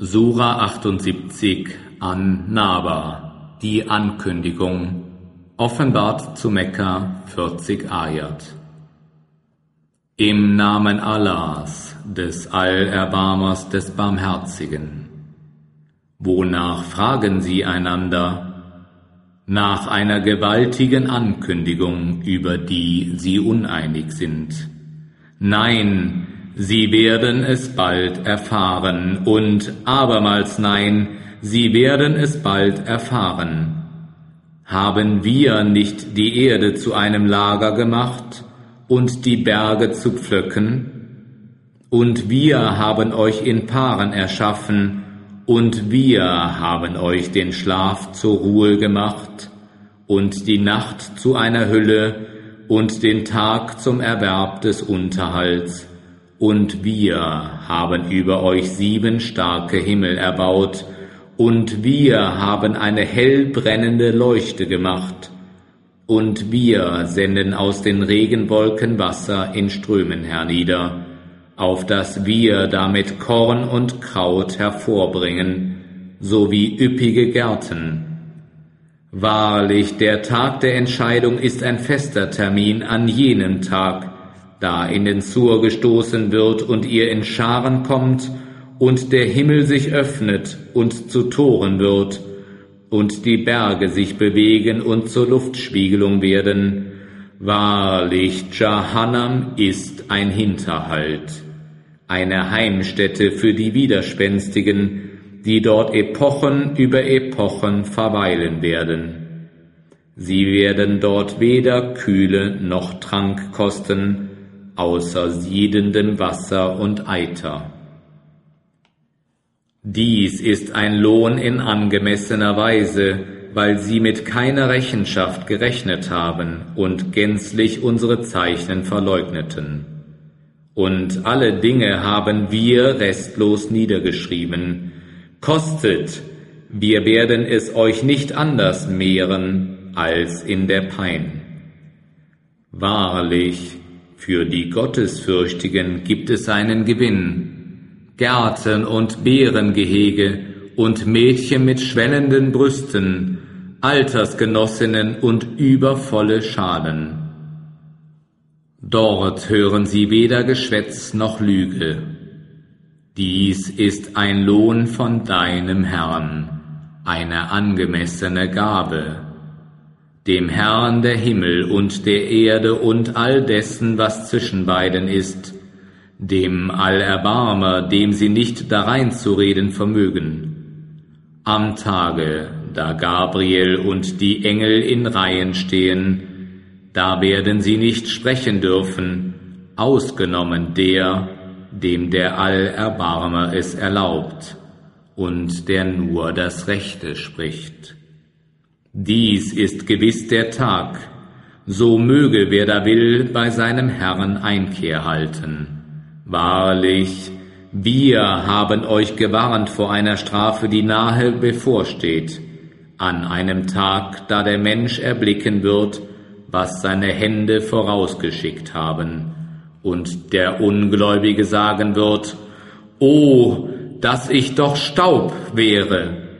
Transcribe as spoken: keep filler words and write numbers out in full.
Sura achtundsiebzig An-Naba, die Ankündigung, offenbart zu Mekka, vierzig Ayat. Im Namen Allahs, des Allerbarmers, des Barmherzigen. Wonach fragen sie einander? Nach einer gewaltigen Ankündigung, über die sie uneinig sind. Nein, sie werden es bald erfahren, und abermals nein, sie werden es bald erfahren. Haben wir nicht die Erde zu einem Lager gemacht und die Berge zu Pflöcken? Und wir haben euch in Paaren erschaffen, und wir haben euch den Schlaf zur Ruhe gemacht und die Nacht zu einer Hülle und den Tag zum Erwerb des Unterhalts. Und wir haben über euch sieben starke Himmel erbaut, und wir haben eine hell brennende Leuchte gemacht, und wir senden aus den Regenwolken Wasser in Strömen hernieder, auf dass wir damit Korn und Kraut hervorbringen, sowie üppige Gärten. Wahrlich, der Tag der Entscheidung ist ein fester Termin an jenem Tag, da in den Sur gestoßen wird und ihr in Scharen kommt und der Himmel sich öffnet und zu Toren wird und die Berge sich bewegen und zur Luftspiegelung werden. Wahrlich, Jahannam ist ein Hinterhalt, eine Heimstätte für die Widerspenstigen, die dort Epochen über Epochen verweilen werden. Sie werden dort weder Kühle noch Trank kosten, außer siedendem Wasser und Eiter. Dies ist ein Lohn in angemessener Weise, weil sie mit keiner Rechenschaft gerechnet haben und gänzlich unsere Zeichen verleugneten. Und alle Dinge haben wir restlos niedergeschrieben. Kostet, wir werden es euch nicht anders mehren als in der Pein. Wahrlich, für die Gottesfürchtigen gibt es einen Gewinn, Gärten und Beerengehege und Mädchen mit schwellenden Brüsten, Altersgenossinnen und übervolle Schalen. Dort hören sie weder Geschwätz noch Lüge. Dies ist ein Lohn von deinem Herrn, eine angemessene Gabe. Dem Herrn der Himmel und der Erde und all dessen, was zwischen beiden ist, dem Allerbarmer, dem sie nicht darein zu reden vermögen. Am Tage, da Gabriel und die Engel in Reihen stehen, da werden sie nicht sprechen dürfen, ausgenommen der, dem der Allerbarmer es erlaubt und der nur das Rechte spricht. Dies ist gewiss der Tag, so möge wer da will bei seinem Herrn Einkehr halten. Wahrlich, wir haben euch gewarnt vor einer Strafe, die nahe bevorsteht, an einem Tag, da der Mensch erblicken wird, was seine Hände vorausgeschickt haben, und der Ungläubige sagen wird: O, dass ich doch Staub wäre!